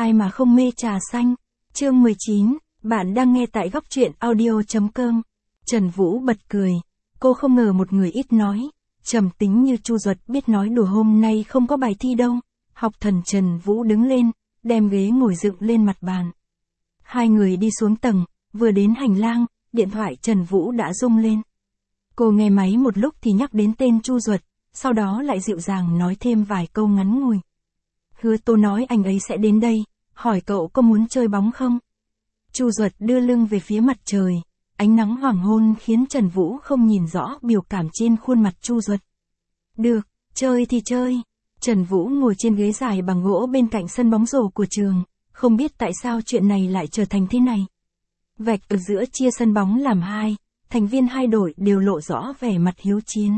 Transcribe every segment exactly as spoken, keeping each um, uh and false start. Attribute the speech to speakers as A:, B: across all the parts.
A: Ai mà không mê trà xanh. Chương mười chín, bạn đang nghe tại góc truyện audio.com. Trần Vũ bật cười. Cô không ngờ một người ít nói, trầm tính như Chu Duật biết nói đùa hôm nay không có bài thi đâu. Học thần Trần Vũ đứng lên, đem ghế ngồi dựng lên mặt bàn. Hai người đi xuống tầng, vừa đến hành lang, điện thoại Trần Vũ đã rung lên. Cô nghe máy một lúc thì nhắc đến tên Chu Duật, sau đó lại dịu dàng nói thêm vài câu ngắn ngủi. Hứa Tố nói anh ấy sẽ đến đây, hỏi cậu có muốn chơi bóng không? Chu Duật đưa lưng về phía mặt trời, ánh nắng hoàng hôn khiến Trần Vũ không nhìn rõ biểu cảm trên khuôn mặt Chu Duật. Được, chơi thì chơi. Trần Vũ ngồi trên ghế dài bằng gỗ bên cạnh sân bóng rổ của trường, không biết tại sao chuyện này lại trở thành thế này. Vạch ở giữa chia sân bóng làm hai, thành viên hai đội đều lộ rõ vẻ mặt hiếu chiến.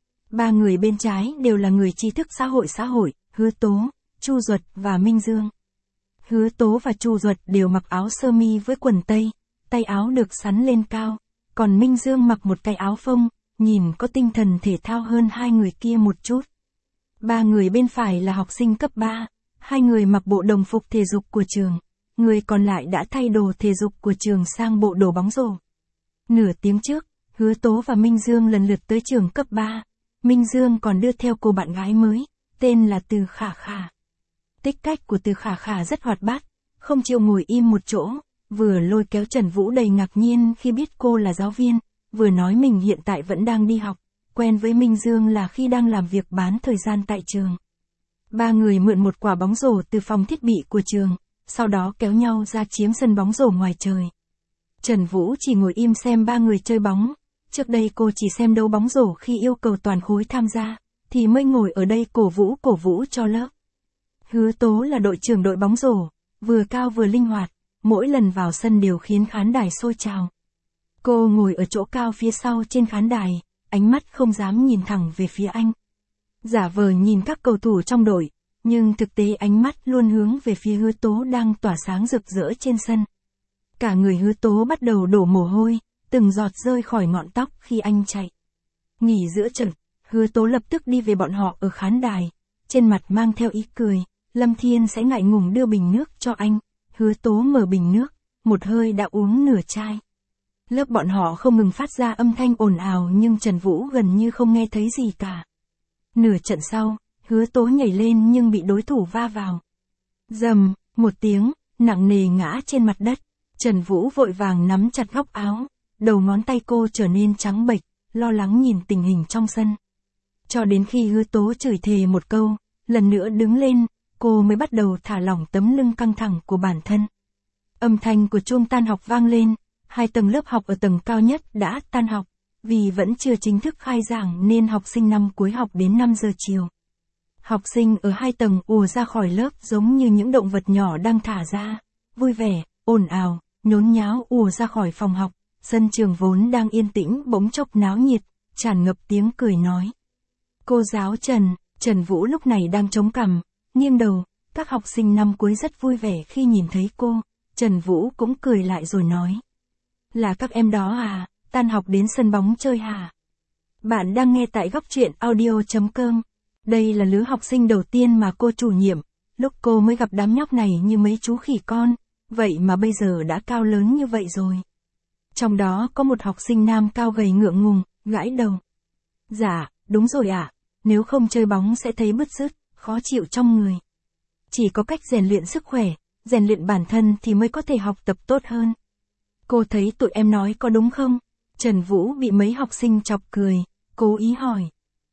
A: Ba người bên trái đều là người trí thức xã hội xã hội, Hứa Tố, Chu Duật và Minh Dương. Hứa Tố và Chu Duật đều mặc áo sơ mi với quần tây, tay áo được xắn lên cao, còn Minh Dương mặc một cái áo phông, nhìn có tinh thần thể thao hơn hai người kia một chút. Ba người bên phải là học sinh cấp ba, hai người mặc bộ đồng phục thể dục của trường, người còn lại đã thay đồ thể dục của trường sang bộ đồ bóng rổ. Nửa tiếng trước, Hứa Tố và Minh Dương lần lượt tới trường cấp ba, Minh Dương còn đưa theo cô bạn gái mới, tên là Từ Khả Khả. Tích cách của Từ Khả Khả rất hoạt bát, không chịu ngồi im một chỗ, vừa lôi kéo Trần Vũ đầy ngạc nhiên khi biết cô là giáo viên, vừa nói mình hiện tại vẫn đang đi học, quen với Minh Dương là khi đang làm việc bán thời gian tại trường. Ba người mượn một quả bóng rổ từ phòng thiết bị của trường, sau đó kéo nhau ra chiếm sân bóng rổ ngoài trời. Trần Vũ chỉ ngồi im xem ba người chơi bóng, trước đây cô chỉ xem đấu bóng rổ khi yêu cầu toàn khối tham gia, thì mới ngồi ở đây cổ vũ cổ vũ cho lớp. Hứa Tố là đội trưởng đội bóng rổ, vừa cao vừa linh hoạt, mỗi lần vào sân đều khiến khán đài sôi trào. Cô ngồi ở chỗ cao phía sau trên khán đài, ánh mắt không dám nhìn thẳng về phía anh. Giả vờ nhìn các cầu thủ trong đội, nhưng thực tế ánh mắt luôn hướng về phía Hứa Tố đang tỏa sáng rực rỡ trên sân. Cả người Hứa Tố bắt đầu đổ mồ hôi, từng giọt rơi khỏi ngọn tóc khi anh chạy. Nghỉ giữa trận, Hứa Tố lập tức đi về bọn họ ở khán đài, trên mặt mang theo ý cười. Lâm Thiên sẽ ngại ngùng đưa bình nước cho anh. Hứa Tố mở bình nước, một hơi đã uống nửa chai. Lớp bọn họ không ngừng phát ra âm thanh ồn ào nhưng Trần Vũ gần như không nghe thấy gì cả. Nửa trận sau, Hứa Tố nhảy lên nhưng bị đối thủ va vào. Rầm, một tiếng, nặng nề ngã trên mặt đất. Trần Vũ vội vàng nắm chặt góc áo, đầu ngón tay cô trở nên trắng bệch, lo lắng nhìn tình hình trong sân. Cho đến khi Hứa Tố chửi thề một câu, lần nữa đứng lên, cô mới bắt đầu thả lỏng tấm lưng căng thẳng của bản thân. Âm thanh của chuông tan học vang lên, hai tầng lớp học ở tầng cao nhất đã tan học, vì vẫn chưa chính thức khai giảng nên học sinh năm cuối học đến năm giờ chiều. Học sinh ở hai tầng ùa ra khỏi lớp giống như những động vật nhỏ đang thả ra, vui vẻ, ồn ào, nhốn nháo ùa ra khỏi phòng học, sân trường vốn đang yên tĩnh bỗng chốc náo nhiệt, tràn ngập tiếng cười nói. Cô giáo Trần, Trần Vũ lúc này đang chống cằm, nghiêng đầu, các học sinh năm cuối rất vui vẻ khi nhìn thấy cô, Trần Vũ cũng cười lại rồi nói. Là các em đó à, tan học đến sân bóng chơi hả? Bạn đang nghe tại góc truyện audio.com. Đây là lứa học sinh đầu tiên mà cô chủ nhiệm, lúc cô mới gặp đám nhóc này như mấy chú khỉ con, vậy mà bây giờ đã cao lớn như vậy rồi. Trong đó có một học sinh nam cao gầy ngượng ngùng, gãi đầu. Dạ, đúng rồi ạ, à, nếu không chơi bóng sẽ thấy bứt rứt, khó chịu trong người. Chỉ có cách rèn luyện sức khỏe, rèn luyện bản thân thì mới có thể học tập tốt hơn. Cô thấy tụi em nói có đúng không? Trần Vũ bị mấy học sinh chọc cười, cố ý hỏi.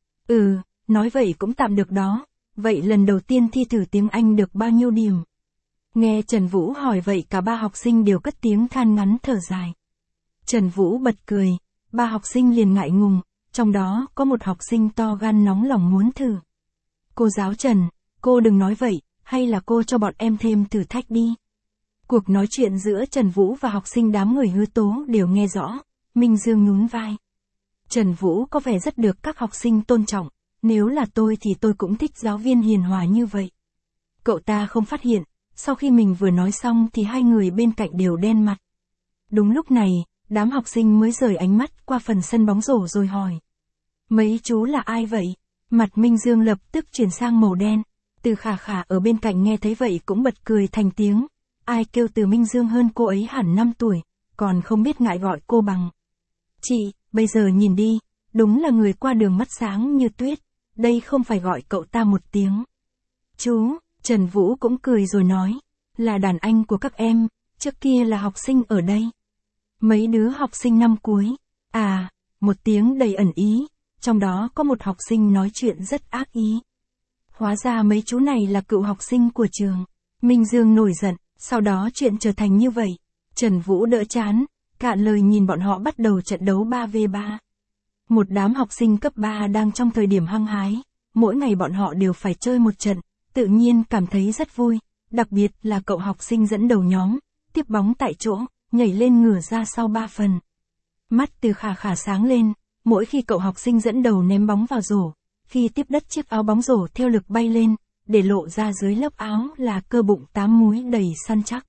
A: Ừ, nói vậy cũng tạm được đó, vậy lần đầu tiên thi thử tiếng Anh được bao nhiêu điểm? Nghe Trần Vũ hỏi vậy cả ba học sinh đều cất tiếng than ngắn thở dài. Trần Vũ bật cười, ba học sinh liền ngại ngùng, trong đó có một học sinh to gan nóng lòng muốn thử. Cô giáo Trần, cô đừng nói vậy, hay là cô cho bọn em thêm thử thách đi. Cuộc nói chuyện giữa Trần Vũ và học sinh đám người Hứa Tố đều nghe rõ, Minh Dương nhún vai. Trần Vũ có vẻ rất được các học sinh tôn trọng, nếu là tôi thì tôi cũng thích giáo viên hiền hòa như vậy. Cậu ta không phát hiện, sau khi mình vừa nói xong thì hai người bên cạnh đều đen mặt. Đúng lúc này, đám học sinh mới rời ánh mắt qua phần sân bóng rổ rồi hỏi. Mấy chú là ai vậy? Mặt Minh Dương lập tức chuyển sang màu đen. Từ Khả Khả ở bên cạnh nghe thấy vậy cũng bật cười thành tiếng. Ai kêu Từ Minh Dương hơn cô ấy hẳn năm tuổi, còn không biết ngại gọi cô bằng chị, bây giờ nhìn đi, đúng là người qua đường mắt sáng như tuyết, đây không phải gọi cậu ta một tiếng chú. Trần Vũ cũng cười rồi nói, là đàn anh của các em, trước kia là học sinh ở đây. Mấy đứa học sinh năm cuối, à, một tiếng đầy ẩn ý, trong đó có một học sinh nói chuyện rất ác ý. Hóa ra mấy chú này là cựu học sinh của trường. Minh Dương nổi giận, sau đó chuyện trở thành như vậy. Trần Vũ đỡ chán, cạn lời nhìn bọn họ bắt đầu trận đấu ba vs ba. Một đám học sinh cấp ba đang trong thời điểm hăng hái, mỗi ngày bọn họ đều phải chơi một trận, tự nhiên cảm thấy rất vui, đặc biệt là cậu học sinh dẫn đầu nhóm, tiếp bóng tại chỗ, nhảy lên ngửa ra sau ba phần. Mắt Từ Khả Khả sáng lên, mỗi khi cậu học sinh dẫn đầu ném bóng vào rổ, khi tiếp đất chiếc áo bóng rổ theo lực bay lên, để lộ ra dưới lớp áo là cơ bụng tám múi đầy săn chắc.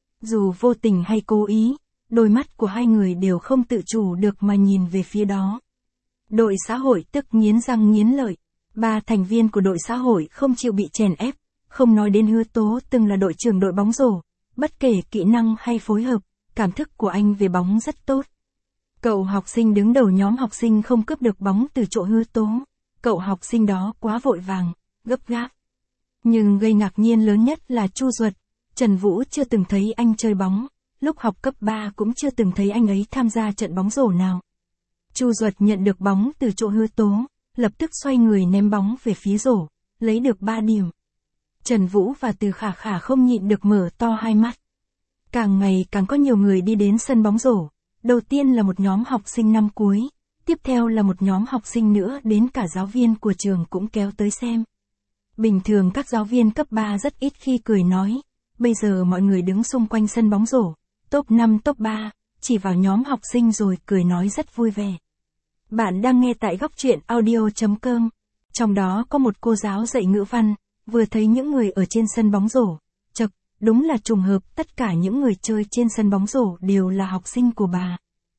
A: Dù vô tình hay cố ý, đôi mắt của hai người đều không tự chủ được mà nhìn về phía đó. Đội xã hội tức nghiến răng nghiến lợi, ba thành viên của đội xã hội không chịu bị chèn ép, không nói đến Hứa Tố từng là đội trưởng đội bóng rổ, bất kể kỹ năng hay phối hợp, cảm thức của anh về bóng rất tốt. Cậu học sinh đứng đầu nhóm học sinh không cướp được bóng từ chỗ Hứa Tố, cậu học sinh đó quá vội vàng, gấp gáp. Nhưng gây ngạc nhiên lớn nhất là Chu Duật, Trần Vũ chưa từng thấy anh chơi bóng, lúc học cấp ba cũng chưa từng thấy anh ấy tham gia trận bóng rổ nào. Chu Duật nhận được bóng từ chỗ Hứa Tố, lập tức xoay người ném bóng về phía rổ, lấy được ba điểm. Trần Vũ và Từ Khả Khả không nhịn được mở to hai mắt. Càng ngày càng có nhiều người đi đến sân bóng rổ, đầu tiên là một nhóm học sinh năm cuối, tiếp theo là một nhóm học sinh nữa, đến cả giáo viên của trường cũng kéo tới xem. Bình thường các giáo viên cấp ba rất ít khi cười nói, bây giờ mọi người đứng xung quanh sân bóng rổ, top năm top ba, chỉ vào nhóm học sinh rồi cười nói rất vui vẻ. Bạn đang nghe tại góc truyện audio chấm com, trong đó có một cô giáo dạy ngữ văn, vừa thấy những người ở trên sân bóng rổ, chậc, đúng là trùng hợp, tất cả những người chơi trên sân bóng rổ đều là học sinh của bà.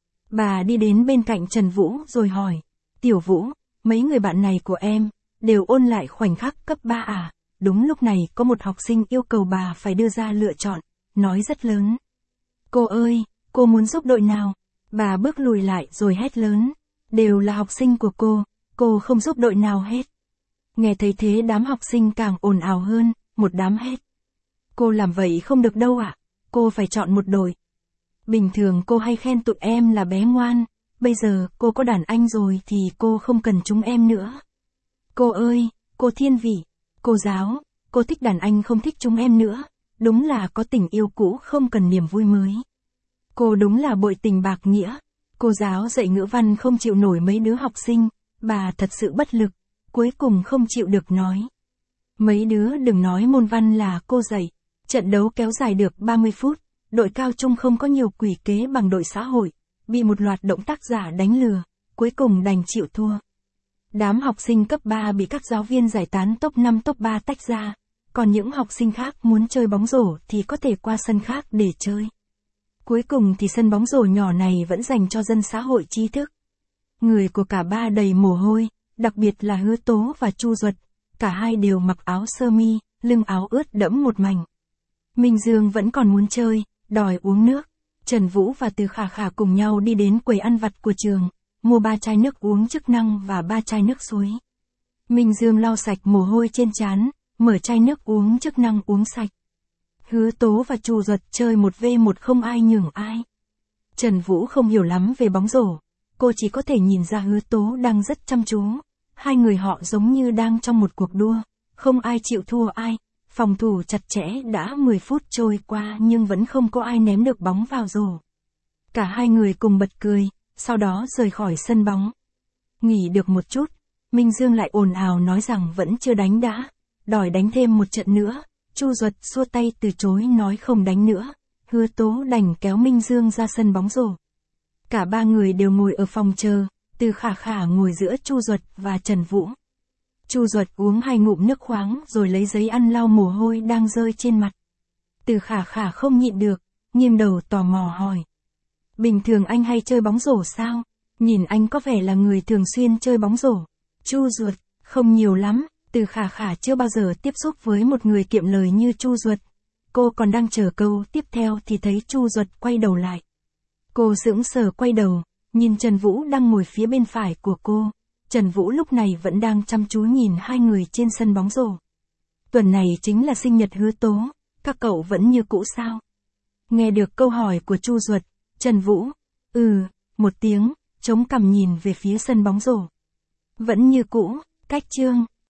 A: Bà đi đến bên cạnh Trần Vũ rồi hỏi, Tiểu Vũ, mấy người bạn này của em, đều ôn lại khoảnh khắc cấp ba à? Đúng lúc này có một học sinh yêu cầu bà phải đưa ra lựa chọn, nói rất lớn. Cô ơi, cô muốn giúp đội nào? Bà bước lùi lại rồi hét lớn, đều là học sinh của cô, cô không giúp đội nào hết. Nghe thấy thế đám học sinh càng ồn ào hơn, một đám hét. Cô làm vậy không được đâu ạ, à? Cô phải chọn một đội. Bình thường cô hay khen tụi em là bé ngoan, bây giờ cô có đàn anh rồi thì cô không cần chúng em nữa. Cô ơi, cô Thiên Vĩ, cô giáo, cô thích đàn anh không thích chúng em nữa, đúng là có tình yêu cũ không cần niềm vui mới. Cô đúng là bội tình bạc nghĩa. Cô giáo dạy ngữ văn không chịu nổi mấy đứa học sinh, bà thật sự bất lực, cuối cùng không chịu được nói. Mấy đứa đừng nói môn văn là cô dạy, trận đấu kéo dài được ba mươi phút, đội cao trung không có nhiều quỷ kế bằng đội xã hội, bị một loạt động tác giả đánh lừa, cuối cùng đành chịu thua. Đám học sinh cấp ba bị các giáo viên giải tán top năm top ba tách ra, còn những học sinh khác muốn chơi bóng rổ thì có thể qua sân khác để chơi. Cuối cùng thì sân bóng rổ nhỏ này vẫn dành cho dân xã hội trí thức. Người của cả ba đầy mồ hôi, đặc biệt là Hứa Tố và Chu Duật, cả hai đều mặc áo sơ mi, lưng áo ướt đẫm một mảnh. Minh Dương vẫn còn muốn chơi, đòi uống nước. Trần Vũ và Từ Khả Khả cùng nhau đi đến quầy ăn vặt của trường, mua ba chai nước uống chức năng và ba chai nước suối. Minh Dương lau sạch mồ hôi trên trán, mở chai nước uống chức năng uống sạch. Hứa Tố và Chu Duật chơi một vs một không ai nhường ai. Trần Vũ không hiểu lắm về bóng rổ, cô chỉ có thể nhìn ra Hứa Tố đang rất chăm chú. Hai người họ giống như đang trong một cuộc đua, không ai chịu thua ai, phòng thủ chặt chẽ đã mười phút trôi qua nhưng vẫn không có ai ném được bóng vào rổ. Cả hai người cùng bật cười, sau đó rời khỏi sân bóng. Nghỉ được một chút, Minh Dương lại ồn ào nói rằng vẫn chưa đánh đã, đòi đánh thêm một trận nữa. Chu Duật xua tay từ chối nói không đánh nữa. Hứa Tố đành kéo Minh Dương ra sân bóng rổ. Cả ba người đều ngồi ở phòng chờ, Từ Khả Khả ngồi giữa Chu Duật và Trần Vũ. Chu Duật uống hai ngụm nước khoáng rồi lấy giấy ăn lau mồ hôi đang rơi trên mặt. Từ Khả Khả không nhịn được, nghiêng đầu tò mò hỏi. Bình thường anh hay chơi bóng rổ sao? Nhìn anh có vẻ là người thường xuyên chơi bóng rổ. Chu Duật, không nhiều lắm, Từ Khả Khả chưa bao giờ tiếp xúc với một người kiệm lời như Chu Duật. Cô còn đang chờ câu tiếp theo thì thấy Chu Duật quay đầu lại. Cô sững sờ quay đầu, nhìn Trần Vũ đang ngồi phía bên phải của cô. Trần Vũ lúc này vẫn đang chăm chú nhìn hai người trên sân bóng rổ. Tuần này chính là sinh nhật Hứa Tố, các cậu vẫn như cũ sao? Nghe được câu hỏi của Chu Duật, Trần Vũ, ừ, một tiếng, chống cằm nhìn về phía sân bóng rổ. Vẫn như cũ, cách chương.